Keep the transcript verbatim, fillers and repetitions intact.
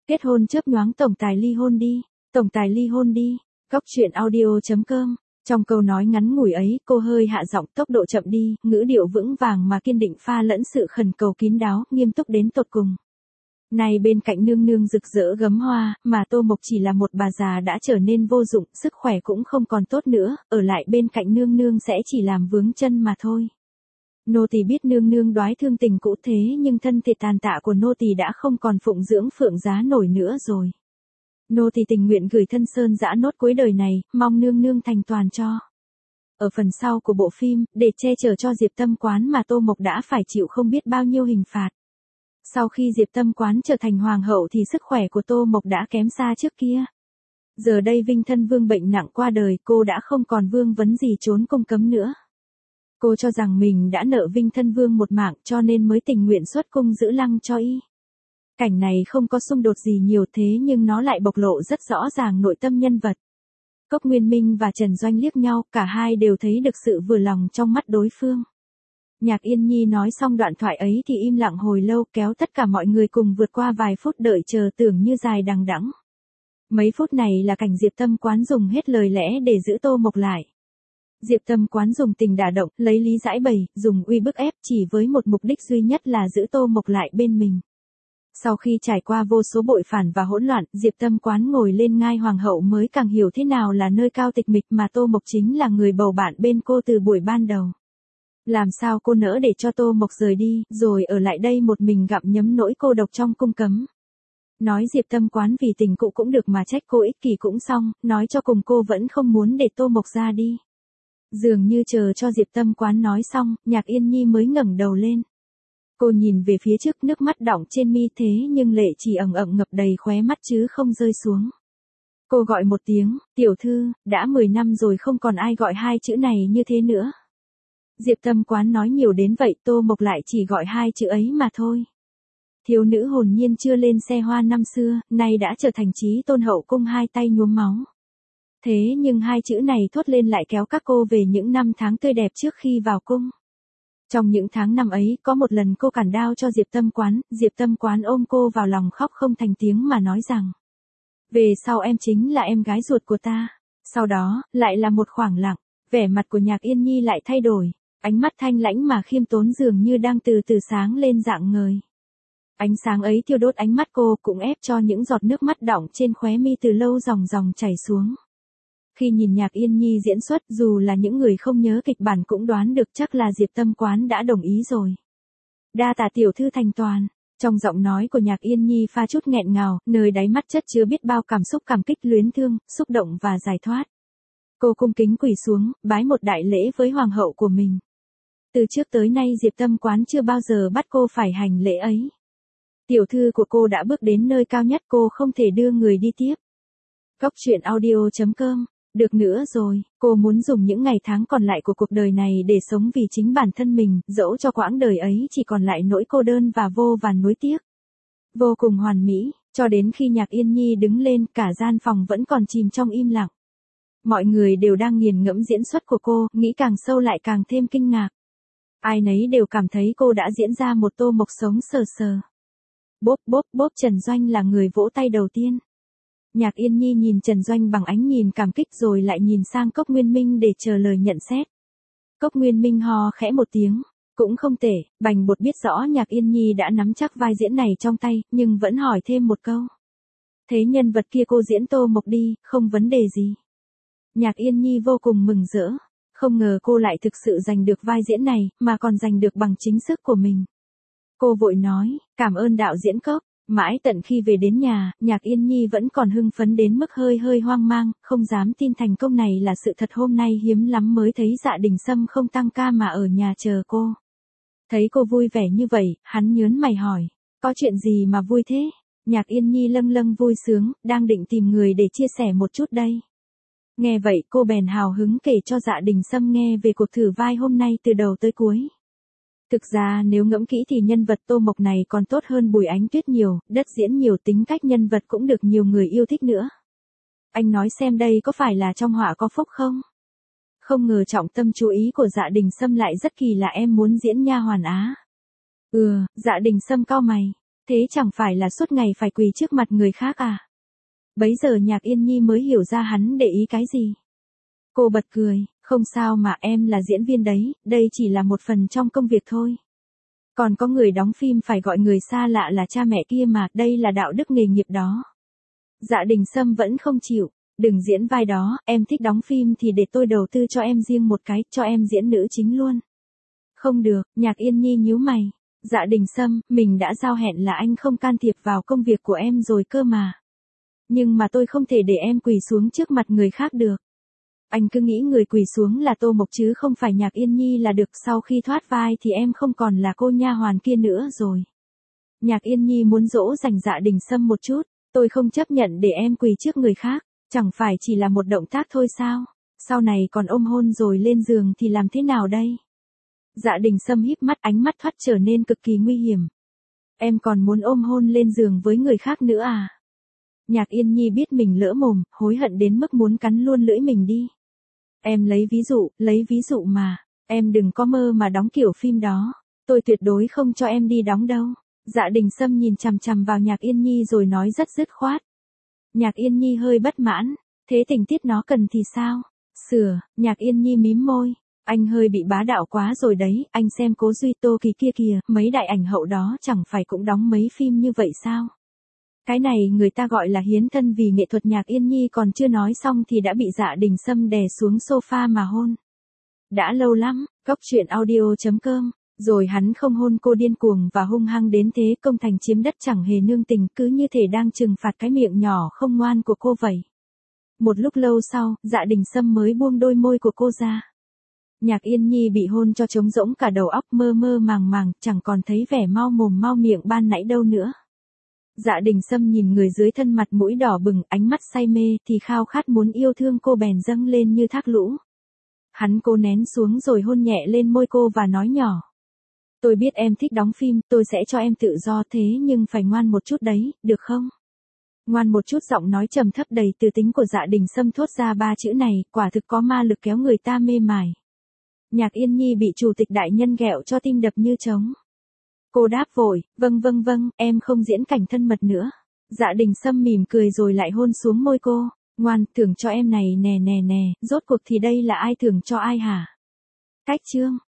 Kết hôn chớp nhoáng tổng tài ly hôn đi, tổng tài ly hôn đi. Góc truyện audio chấm com. Trong câu nói ngắn ngủi ấy, cô hơi hạ giọng, tốc độ chậm đi, ngữ điệu vững vàng mà kiên định pha lẫn sự khẩn cầu kín đáo, nghiêm túc đến tột cùng. Này bên cạnh nương nương rực rỡ gấm hoa, mà Tô Mộc chỉ là một bà già đã trở nên vô dụng, sức khỏe cũng không còn tốt nữa, ở lại bên cạnh nương nương sẽ chỉ làm vướng chân mà thôi. Nô tỳ biết nương nương đoái thương tình cũ thế nhưng thân thể tàn tạ của nô tỳ đã không còn phụng dưỡng phượng giá nổi nữa rồi. Nô tỳ tình nguyện gửi thân sơn dã nốt cuối đời này, mong nương nương thành toàn cho. Ở phần sau của bộ phim, để che chở cho Diệp Tâm Quán mà Tô Mộc đã phải chịu không biết bao nhiêu hình phạt. Sau khi Diệp Tâm Quán trở thành hoàng hậu thì sức khỏe của Tô Mộc đã kém xa trước kia. Giờ đây Vinh Thân Vương bệnh nặng qua đời, cô đã không còn vương vấn gì trốn cung cấm nữa. Cô cho rằng mình đã nợ Vinh Thân Vương một mạng cho nên mới tình nguyện xuất cung giữ lăng cho y. Cảnh này không có xung đột gì nhiều thế nhưng nó lại bộc lộ rất rõ ràng nội tâm nhân vật. Cốc Nguyên Minh và Trần Doanh liếc nhau, cả hai đều thấy được sự vừa lòng trong mắt đối phương. Nhạc Yên Nhi nói xong đoạn thoại ấy thì im lặng hồi lâu, kéo tất cả mọi người cùng vượt qua vài phút đợi chờ tưởng như dài đằng đẵng. Mấy phút này là cảnh Diệp Tâm Quán dùng hết lời lẽ để giữ Tô Mộc lại. Diệp Tâm Quán dùng tình đả động, lấy lý giải bày, dùng uy bức ép chỉ với một mục đích duy nhất là giữ Tô Mộc lại bên mình. Sau khi trải qua vô số bội phản và hỗn loạn, Diệp Tâm Quán ngồi lên ngai hoàng hậu mới càng hiểu thế nào là nơi cao tịch mịch mà Tô Mộc chính là người bầu bạn bên cô từ buổi ban đầu. Làm sao cô nỡ để cho Tô Mộc rời đi, rồi ở lại đây một mình gặm nhấm nỗi cô độc trong cung cấm. Nói Diệp Tâm Quán vì tình cũ cũng được mà trách cô ích kỷ cũng xong, nói cho cùng cô vẫn không muốn để Tô Mộc ra đi. Dường như chờ cho Diệp Tâm Quán nói xong, Nhạc Yên Nhi mới ngẩng đầu lên. Cô nhìn về phía trước, nước mắt đọng trên mi thế nhưng lệ chỉ ẩn ẩn ngập đầy khóe mắt chứ không rơi xuống. Cô gọi một tiếng, tiểu thư, đã mười năm rồi không còn ai gọi hai chữ này như thế nữa. Diệp Tâm Quán nói nhiều đến vậy, Tô Mộc lại chỉ gọi hai chữ ấy mà thôi. Thiếu nữ hồn nhiên chưa lên xe hoa năm xưa, nay đã trở thành chí tôn hậu cung hai tay nhuốm máu. Thế nhưng hai chữ này thốt lên lại kéo các cô về những năm tháng tươi đẹp trước khi vào cung. Trong những tháng năm ấy, có một lần cô cản đao cho Diệp Tâm Quán, Diệp Tâm Quán ôm cô vào lòng khóc không thành tiếng mà nói rằng: về sau em chính là em gái ruột của ta. Sau đó, lại là một khoảng lặng, vẻ mặt của Nhạc Yên Nhi lại thay đổi, ánh mắt thanh lãnh mà khiêm tốn dường như đang từ từ sáng lên rạng ngời. Ánh sáng ấy thiêu đốt ánh mắt cô, cũng ép cho những giọt nước mắt đọng trên khóe mi từ lâu dòng dòng chảy xuống. Khi nhìn Nhạc Yên Nhi diễn xuất, dù là những người không nhớ kịch bản cũng đoán được chắc là Diệp Tâm Quán đã đồng ý rồi. Đa tạ tiểu thư thành toàn. Trong giọng nói của Nhạc Yên Nhi pha chút nghẹn ngào, nơi đáy mắt chất chứa biết bao cảm xúc cảm kích luyến thương, xúc động và giải thoát. Cô cung kính quỳ xuống, bái một đại lễ với hoàng hậu của mình. Từ trước tới nay Diệp Tâm Quán chưa bao giờ bắt cô phải hành lễ ấy. Tiểu thư của cô đã bước đến nơi cao nhất, cô không thể đưa người đi tiếp. Góc truyện audio chấm com. Được nữa rồi, cô muốn dùng những ngày tháng còn lại của cuộc đời này để sống vì chính bản thân mình, dẫu cho quãng đời ấy chỉ còn lại nỗi cô đơn và vô vàn nuối tiếc. Vô cùng hoàn mỹ, cho đến khi Nhạc Yên Nhi đứng lên, cả gian phòng vẫn còn chìm trong im lặng. Mọi người đều đang nghiền ngẫm diễn xuất của cô, nghĩ càng sâu lại càng thêm kinh ngạc. Ai nấy đều cảm thấy cô đã diễn ra một Tô Mộc sống sờ sờ. Bốp bốp bốp, Trần Doanh là người vỗ tay đầu tiên. Nhạc Yên Nhi nhìn Trần Doanh bằng ánh nhìn cảm kích rồi lại nhìn sang Cốc Nguyên Minh để chờ lời nhận xét. Cốc Nguyên Minh ho khẽ một tiếng, cũng không tệ, bành bột biết rõ Nhạc Yên Nhi đã nắm chắc vai diễn này trong tay, nhưng vẫn hỏi thêm một câu. Thế nhân vật kia cô diễn Tô Mộc đi, không vấn đề gì. Nhạc Yên Nhi vô cùng mừng rỡ, không ngờ cô lại thực sự giành được vai diễn này, mà còn giành được bằng chính sức của mình. Cô vội nói, cảm ơn đạo diễn Cốc. Mãi tận khi về đến nhà, Nhạc Yên Nhi vẫn còn hưng phấn đến mức hơi hơi hoang mang, không dám tin thành công này là sự thật. Hôm nay hiếm lắm mới thấy Dạ Đình Sâm không tăng ca mà ở nhà chờ cô. Thấy cô vui vẻ như vậy, hắn nhớn mày hỏi, có chuyện gì mà vui thế? Nhạc Yên Nhi lâng lâng vui sướng, đang định tìm người để chia sẻ một chút đây. Nghe vậy cô bèn hào hứng kể cho Dạ Đình Sâm nghe về cuộc thử vai hôm nay từ đầu tới cuối. Thực ra nếu ngẫm kỹ thì nhân vật Tô Mộc này còn tốt hơn Bùi Ánh Tuyết nhiều, đất diễn nhiều, tính cách nhân vật cũng được nhiều người yêu thích nữa. Anh nói xem đây có phải là trong họa có phúc không? Không ngờ trọng tâm chú ý của Dạ Đình Sâm lại rất kỳ lạ, em muốn diễn nha hoàn á. Ừ, Dạ Đình Sâm cau mày. Thế chẳng phải là suốt ngày phải quỳ trước mặt người khác à? Bấy giờ Nhạc Yên Nhi mới hiểu ra hắn để ý cái gì. Cô bật cười, không sao mà, em là diễn viên đấy, đây chỉ là một phần trong công việc thôi. Còn có người đóng phim phải gọi người xa lạ là cha mẹ kia mà, đây là đạo đức nghề nghiệp đó. Dạ Đình Sâm vẫn không chịu, đừng diễn vai đó, em thích đóng phim thì để tôi đầu tư cho em riêng một cái, cho em diễn nữ chính luôn. Không được, Nhạc Yên Nhi nhíu mày. Dạ Đình Sâm, mình đã giao hẹn là anh không can thiệp vào công việc của em rồi cơ mà. Nhưng mà tôi không thể để em quỳ xuống trước mặt người khác được. Anh cứ nghĩ người quỳ xuống là Tô Mộc chứ không phải Nhạc Yên Nhi là được, sau khi thoát vai thì em không còn là cô nha hoàn kia nữa rồi. Nhạc Yên Nhi muốn dỗ dành Dạ Đình Sâm một chút, tôi không chấp nhận để em quỳ trước người khác, chẳng phải chỉ là một động tác thôi sao, sau này còn ôm hôn rồi lên giường thì làm thế nào đây? Dạ Đình Sâm híp mắt, ánh mắt thoát trở nên cực kỳ nguy hiểm. Em còn muốn ôm hôn lên giường với người khác nữa à? Nhạc Yên Nhi biết mình lỡ mồm, hối hận đến mức muốn cắn luôn lưỡi mình đi. Em lấy ví dụ, lấy ví dụ mà, em đừng có mơ mà đóng kiểu phim đó, tôi tuyệt đối không cho em đi đóng đâu. Dạ Đình Sâm nhìn chằm chằm vào Nhạc Yên Nhi rồi nói rất dứt khoát. Nhạc Yên Nhi hơi bất mãn, thế tình tiết nó cần thì sao? Sửa, Nhạc Yên Nhi mím môi, anh hơi bị bá đạo quá rồi đấy, anh xem Cố Duy, Tô Kỳ kia kìa, mấy đại ảnh hậu đó chẳng phải cũng đóng mấy phim như vậy sao? Cái này người ta gọi là hiến thân vì nghệ thuật. Nhạc Yên Nhi còn chưa nói xong thì đã bị Dạ Đình Sâm đè xuống sofa mà hôn. Đã lâu lắm, cốc truyện audio chấm com, rồi hắn không hôn cô điên cuồng và hung hăng đến thế, công thành chiếm đất chẳng hề nương tình, cứ như thể đang trừng phạt cái miệng nhỏ không ngoan của cô vậy. Một lúc lâu sau, Dạ Đình Sâm mới buông đôi môi của cô ra. Nhạc Yên Nhi bị hôn cho trống rỗng cả đầu óc, mơ mơ màng màng, chẳng còn thấy vẻ mau mồm mau miệng ban nãy đâu nữa. Dạ Đình Sâm nhìn người dưới thân, mặt mũi đỏ bừng, ánh mắt say mê, thì khao khát muốn yêu thương cô bèn dâng lên như thác lũ. Hắn cố nén xuống rồi hôn nhẹ lên môi cô và nói nhỏ. Tôi biết em thích đóng phim, tôi sẽ cho em tự do, thế nhưng phải ngoan một chút đấy, được không? Ngoan một chút. Giọng nói trầm thấp đầy từ tính của Dạ Đình Sâm thốt ra ba chữ này, quả thực có ma lực kéo người ta mê mải. Nhạc Yên Nhi bị chủ tịch đại nhân ghẹo cho tim đập như trống. Cô đáp vội, vâng vâng vâng, em không diễn cảnh thân mật nữa. Dạ Đình Sâm mỉm cười rồi lại hôn xuống môi cô. Ngoan, thưởng cho em này nè nè nè, rốt cuộc thì đây là ai thưởng cho ai hả? Cách chương.